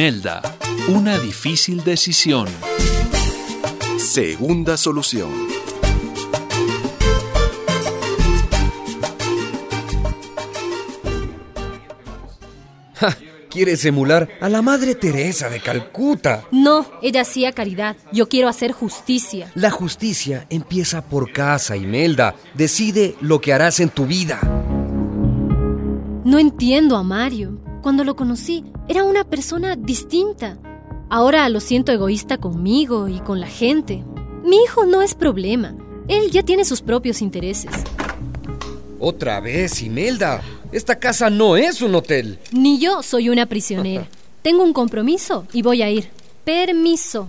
Imelda. Una difícil decisión. Segunda solución. ¿Quieres emular a la Madre Teresa de Calcuta? No, ella hacía caridad. Yo quiero hacer justicia. La justicia empieza por casa, Imelda. Decide lo que harás en tu vida. No entiendo a Mario. Cuando lo conocí, era una persona distinta. Ahora lo siento egoísta conmigo y con la gente. Mi hijo no es problema. Él ya tiene sus propios intereses. Otra vez, Imelda. Esta casa no es un hotel. Ni yo soy una prisionera. Tengo un compromiso y voy a ir. Permiso.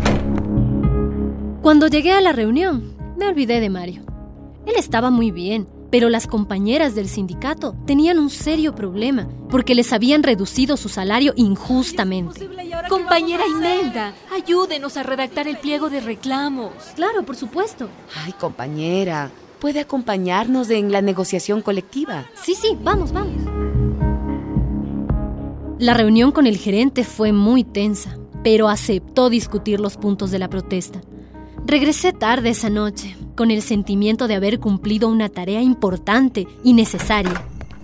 Cuando llegué a la reunión, me olvidé de Mario. Él estaba muy bien, pero las compañeras del sindicato tenían un serio problema porque les habían reducido su salario injustamente. Compañera Imelda, ayúdenos a redactar el pliego de reclamos. Claro, por supuesto. Ay, compañera, ¿puede acompañarnos en la negociación colectiva? Sí, vamos. La reunión con el gerente fue muy tensa, pero aceptó discutir los puntos de la protesta. Regresé tarde esa noche, con el sentimiento de haber cumplido una tarea importante y necesaria.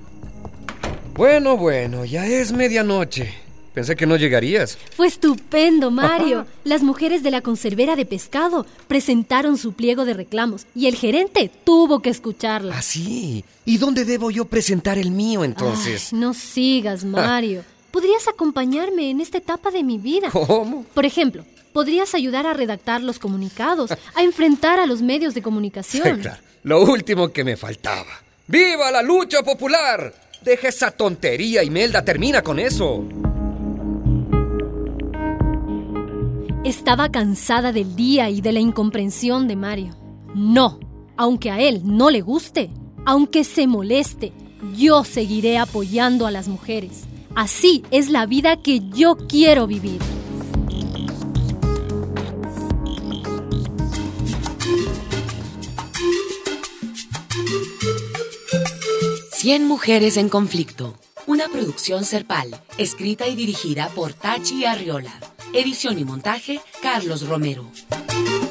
Bueno, ya es medianoche. Pensé que no llegarías. Fue estupendo, Mario. Las mujeres de la conservera de pescado presentaron su pliego de reclamos y el gerente tuvo que escucharla. ¿Ah, sí? ¿Y dónde debo yo presentar el mío, entonces? Ay, no sigas, Mario. Podrías acompañarme en esta etapa de mi vida. ¿Cómo? Por ejemplo, podrías ayudar a redactar los comunicados, a enfrentar a los medios de comunicación. Sí, claro. Lo último que me faltaba. ¡Viva la lucha popular! Deja esa tontería, Imelda. Termina con eso. Estaba cansada del día y de la incomprensión de Mario. No, aunque a él no le guste, aunque se moleste, yo seguiré apoyando a las mujeres. Así es la vida que yo quiero vivir. Cien mujeres en conflicto. Una producción Serpal, escrita y dirigida por Tachi Arriola. Edición y montaje, Carlos Romero.